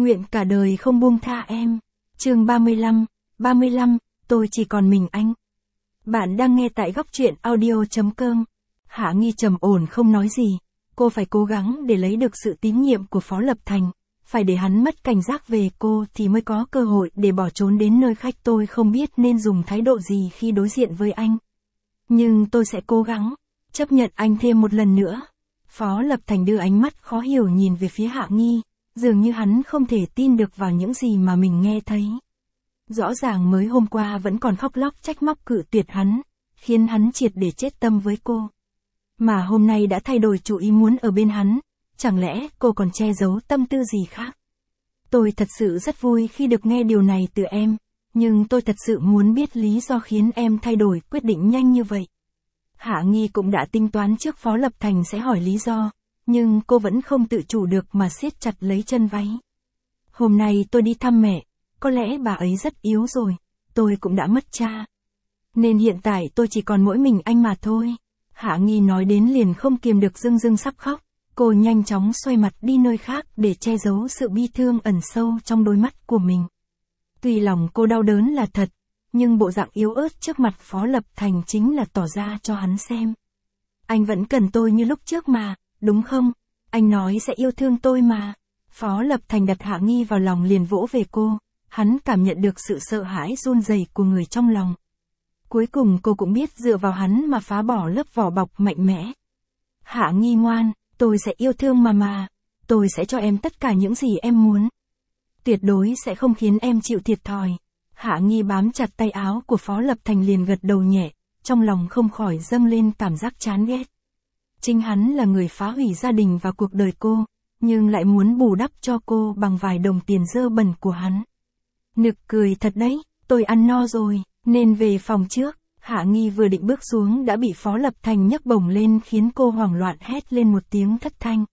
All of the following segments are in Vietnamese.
nguyện cả đời không buông tha em. Chương 35, tôi chỉ còn mình anh. Bạn đang nghe tại góc truyện audio.com. Hạ Nghi trầm ổn không nói gì, cô phải cố gắng để lấy được sự tín nhiệm của Phó Lập Thành, phải để hắn mất cảnh giác về cô thì mới có cơ hội để bỏ trốn đến nơi khách. Tôi không biết nên dùng thái độ gì khi đối diện với anh. Nhưng tôi sẽ cố gắng, chấp nhận anh thêm một lần nữa. Phó Lập Thành đưa ánh mắt khó hiểu nhìn về phía Hạ Nghi, dường như hắn không thể tin được vào những gì mà mình nghe thấy. Rõ ràng mới hôm qua vẫn còn khóc lóc trách móc cự tuyệt hắn, khiến hắn triệt để chết tâm với cô. Mà hôm nay đã thay đổi chủ ý muốn ở bên hắn, chẳng lẽ cô còn che giấu tâm tư gì khác? Tôi thật sự rất vui khi được nghe điều này từ em, nhưng tôi thật sự muốn biết lý do khiến em thay đổi quyết định nhanh như vậy. Hạ Nghi cũng đã tính toán trước Phó Lập Thành sẽ hỏi lý do, nhưng cô vẫn không tự chủ được mà siết chặt lấy chân váy. Hôm nay tôi đi thăm mẹ, có lẽ bà ấy rất yếu rồi, tôi cũng đã mất cha. Nên hiện tại tôi chỉ còn mỗi mình anh mà thôi. Hạ Nghi nói đến liền không kiềm được rưng sắp khóc, cô nhanh chóng xoay mặt đi nơi khác để che giấu sự bi thương ẩn sâu trong đôi mắt của mình. Tuy lòng cô đau đớn là thật, nhưng bộ dạng yếu ớt trước mặt Phó Lập Thành chính là tỏ ra cho hắn xem. Anh vẫn cần tôi như lúc trước mà, đúng không? Anh nói sẽ yêu thương tôi mà. Phó Lập Thành đặt Hạ Nghi vào lòng liền vỗ về cô, hắn cảm nhận được sự sợ hãi run rẩy của người trong lòng. Cuối cùng cô cũng biết dựa vào hắn mà phá bỏ lớp vỏ bọc mạnh mẽ. Hạ Nghi ngoan, tôi sẽ yêu thương mà, tôi sẽ cho em tất cả những gì em muốn. Tuyệt đối sẽ không khiến em chịu thiệt thòi. Hạ Nghi bám chặt tay áo của Phó Lập Thành liền gật đầu nhẹ, trong lòng không khỏi dâng lên cảm giác chán ghét. Chính hắn là người phá hủy gia đình và cuộc đời cô, nhưng lại muốn bù đắp cho cô bằng vài đồng tiền dơ bẩn của hắn. Nực cười thật đấy, tôi ăn no rồi, nên về phòng trước. Hạ Nghi vừa định bước xuống đã bị Phó Lập Thành nhấc bổng lên khiến cô hoảng loạn hét lên một tiếng thất thanh.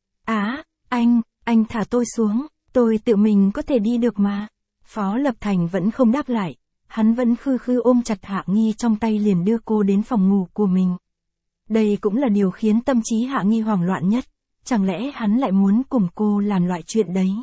Anh thả tôi xuống, tôi tự mình có thể đi được mà. Phó Lập Thành vẫn không đáp lại, hắn vẫn khư ôm chặt Hạ Nghi trong tay liền đưa cô đến phòng ngủ của mình. Đây cũng là điều khiến tâm trí Hạ Nghi hoảng loạn nhất, chẳng lẽ hắn lại muốn cùng cô làm loại chuyện đấy?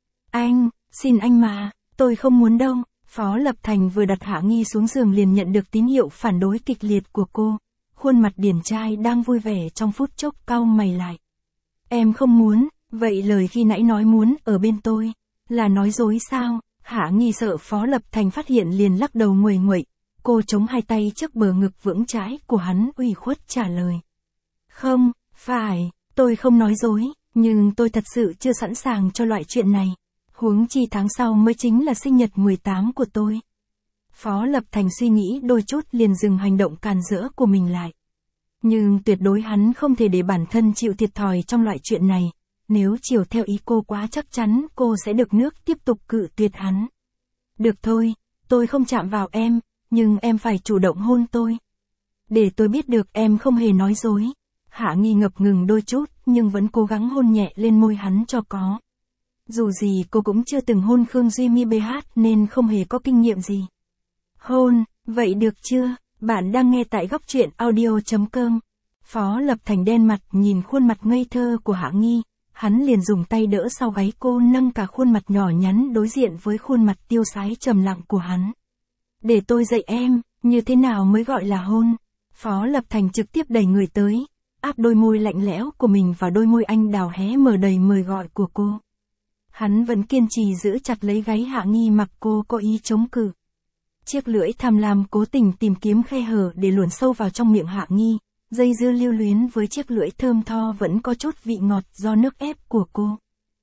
Anh, xin anh mà, tôi không muốn đâu. Phó Lập Thành vừa đặt Hạ Nghi xuống giường liền nhận được tín hiệu phản đối kịch liệt của cô, khuôn mặt điển trai đang vui vẻ trong phút chốc cau mày lại. Em không muốn, vậy lời khi nãy nói muốn ở bên tôi, là nói dối sao? Hạ Nghi sợ Phó Lập Thành phát hiện liền lắc đầu nguầy nguậy, cô chống hai tay trước bờ ngực vững chãi của hắn ủy khuất trả lời. Không, phải, tôi không nói dối, nhưng tôi thật sự chưa sẵn sàng cho loại chuyện này. Huống chi tháng sau mới chính là sinh nhật 18 của tôi. Phó Lập Thành suy nghĩ đôi chút liền dừng hành động càn rỡ của mình lại. Nhưng tuyệt đối hắn không thể để bản thân chịu thiệt thòi trong loại chuyện này. Nếu chiều theo ý cô quá chắc chắn cô sẽ được nước tiếp tục cự tuyệt hắn. Được thôi, tôi không chạm vào em, nhưng em phải chủ động hôn tôi. Để tôi biết được em không hề nói dối. Hạ Nghi ngập ngừng đôi chút nhưng vẫn cố gắng hôn nhẹ lên môi hắn cho có. Dù gì cô cũng chưa từng hôn Khương Duy Mi BH nên không hề có kinh nghiệm gì. Hôn, vậy được chưa? Bạn đang nghe tại góc truyện audio.com. Phó Lập Thành đen mặt nhìn khuôn mặt ngây thơ của Hạ Nghi, hắn liền dùng tay đỡ sau gáy cô nâng cả khuôn mặt nhỏ nhắn đối diện với khuôn mặt tiêu sái trầm lặng của hắn. Để tôi dạy em, như thế nào mới gọi là hôn? Phó Lập Thành trực tiếp đẩy người tới, áp đôi môi lạnh lẽo của mình vào đôi môi anh đào hé mở đầy mời gọi của cô. Hắn vẫn kiên trì giữ chặt lấy gáy Hạ Nghi mặc cô có ý chống cự. Chiếc lưỡi tham lam cố tình tìm kiếm khe hở để luồn sâu vào trong miệng Hạ Nghi, dây dưa lưu luyến với chiếc lưỡi thơm tho vẫn có chút vị ngọt do nước ép của cô.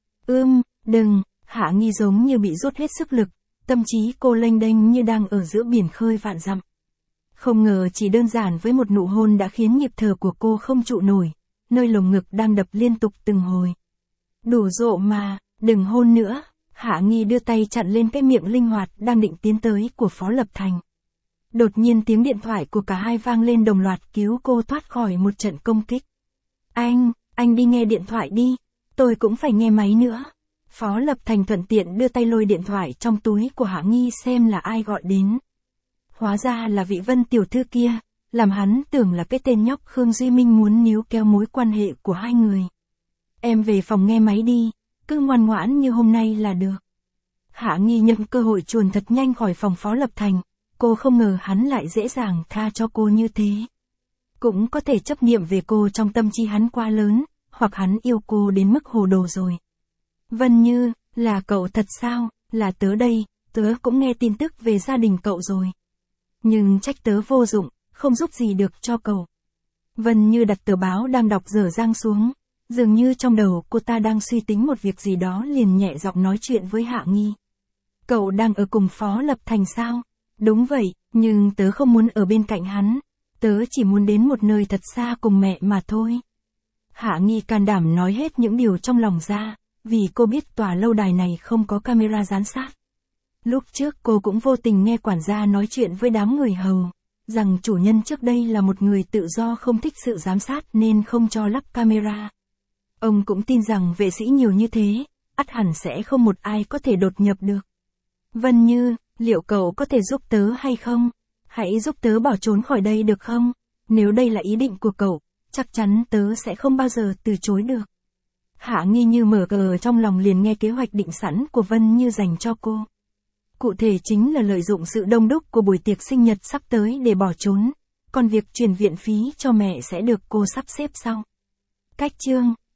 Đừng, Hạ Nghi giống như bị rút hết sức lực, tâm trí cô lênh đênh như đang ở giữa biển khơi vạn dặm. Không ngờ chỉ đơn giản với một nụ hôn đã khiến nhịp thở của cô không trụ nổi, nơi lồng ngực đang đập liên tục từng hồi. Đủ rộ mà. Đừng hôn nữa. Hạ Nghi đưa tay chặn lên cái miệng linh hoạt đang định tiến tới của Phó Lập Thành. Đột nhiên tiếng điện thoại của cả hai vang lên đồng loạt cứu cô thoát khỏi một trận công kích. Anh đi nghe điện thoại đi, tôi cũng phải nghe máy nữa. Phó Lập Thành thuận tiện đưa tay lôi điện thoại trong túi của Hạ Nghi xem là ai gọi đến. Hóa ra là vị Vân tiểu thư kia, làm hắn tưởng là cái tên nhóc Khương Duy Minh muốn níu kéo mối quan hệ của hai người. Em về phòng nghe máy đi. cứ ngoan ngoãn như hôm nay là được. Hạ Nghi nhận cơ hội chuồn thật nhanh khỏi phòng Phó Lập Thành, cô không ngờ hắn lại dễ dàng tha cho cô như thế. Cũng có thể chấp niệm về cô trong tâm trí hắn quá lớn, hoặc hắn yêu cô đến mức hồ đồ rồi. Vân Như, là cậu thật sao, là tớ đây, tớ cũng nghe tin tức về gia đình cậu rồi. Nhưng trách tớ vô dụng, không giúp gì được cho cậu. Vân Như đặt tờ báo đang đọc dở dang xuống, dường như trong đầu cô ta đang suy tính một việc gì đó liền nhẹ giọng nói chuyện với Hạ Nghi. Cậu đang ở cùng Phó Lập Thành sao? Đúng vậy, nhưng tớ không muốn ở bên cạnh hắn. Tớ chỉ muốn đến một nơi thật xa cùng mẹ mà thôi. Hạ Nghi can đảm nói hết những điều trong lòng ra, vì cô biết tòa lâu đài này không có camera giám sát. Lúc trước cô cũng vô tình nghe quản gia nói chuyện với đám người hầu, rằng chủ nhân trước đây là một người tự do không thích sự giám sát nên không cho lắp camera. Ông cũng tin rằng vệ sĩ nhiều như thế, ắt hẳn sẽ không một ai có thể đột nhập được. Vân Như, liệu cậu có thể giúp tớ hay không? Hãy giúp tớ bỏ trốn khỏi đây được không? Nếu đây là ý định của cậu, chắc chắn tớ sẽ không bao giờ từ chối được. Hạ Nghi như mở cờ trong lòng liền nghe kế hoạch định sẵn của Vân Như dành cho cô. Cụ thể chính là lợi dụng sự đông đúc của buổi tiệc sinh nhật sắp tới để bỏ trốn, còn việc chuyển viện phí cho mẹ sẽ được cô sắp xếp sau. Cách chương